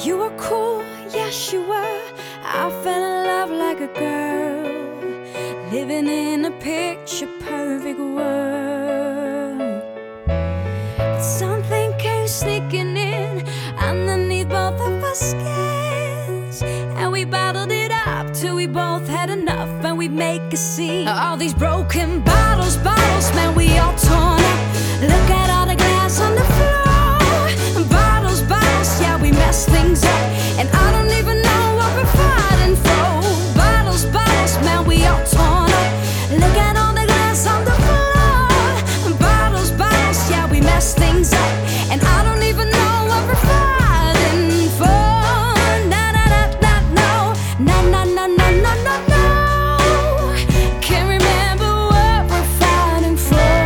You were cool, yes you were. I fell in love like a girl, living in a picture perfect world. But something came sneaking in underneath both of our skins, and we bottled it up till we both had enough, and we'd make a scene. All these broken bottles, man, we all torn up. Look at all the glass on the floor. Bottles, yeah, we mess things up, and I don't even know what we're fighting for. Bottles, man, we all torn up. Look at all the glass on the floor. Bottles, yeah, we mess things up, and I don't even know what we're fighting for. Na na na na no, na na na na na na no. Can't remember what we're fighting for.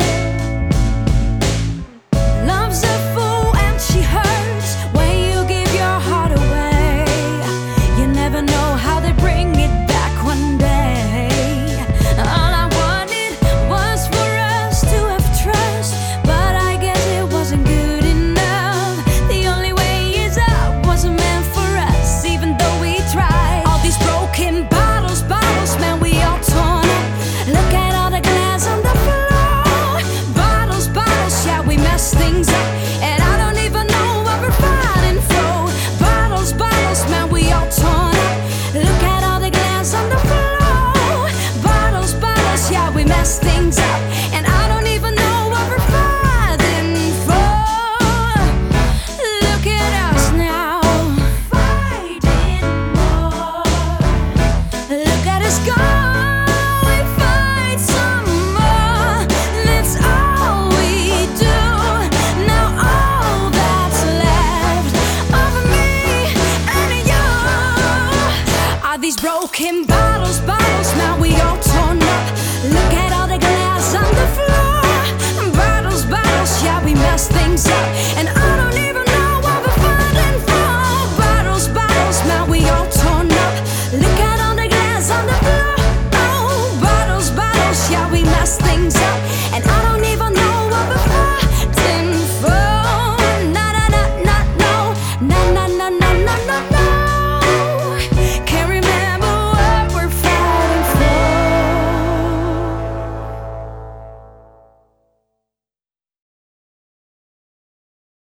Love's a fool and she hurts when you give your heart away. You never know how they bring it back one day. All I wanted was for us to have trust, but I guess it wasn't good enough. The only way is up wasn't meant for us, even though we tried. All these broken bottles, man, we all torn up. Look at all the glass on the floor. Bottles, yeah, we mess things up, and I don't even know what we're fighting for. Bottles, man, we all torn up. Look at all the glass on the floor. Bottles, yeah, we mess things up, and I don't even know what we're fighting for. Look at us now, fighting more. Look at us go, we fight some more. That's all we do. Now all that's left of me and you are these broken